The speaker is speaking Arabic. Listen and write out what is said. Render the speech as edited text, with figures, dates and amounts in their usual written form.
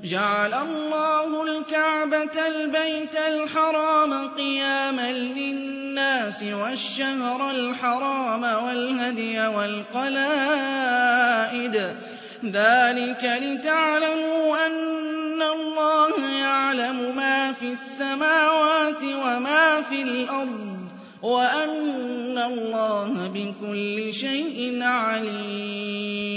جَعَلَ اللَّهُ الْكَعْبَةَ الْبَيْتَ الْحَرَامَ قِيَامًا لِّلنَّاسِ وَالشَّهْرَ الْحَرَامَ وَالْهَدْيَ وَالْقَلَائِدَ ۚ ذَٰلِكَ لِتَعْلَمُوا أَنَّ اللَّهَ يَعْلَمُ مَا فِي السَّمَاوَاتِ وَمَا فِي الْأَرْضِ وَأَنَّ اللَّهَ بِكُلِّ شَيْءٍ عَلِيمٌ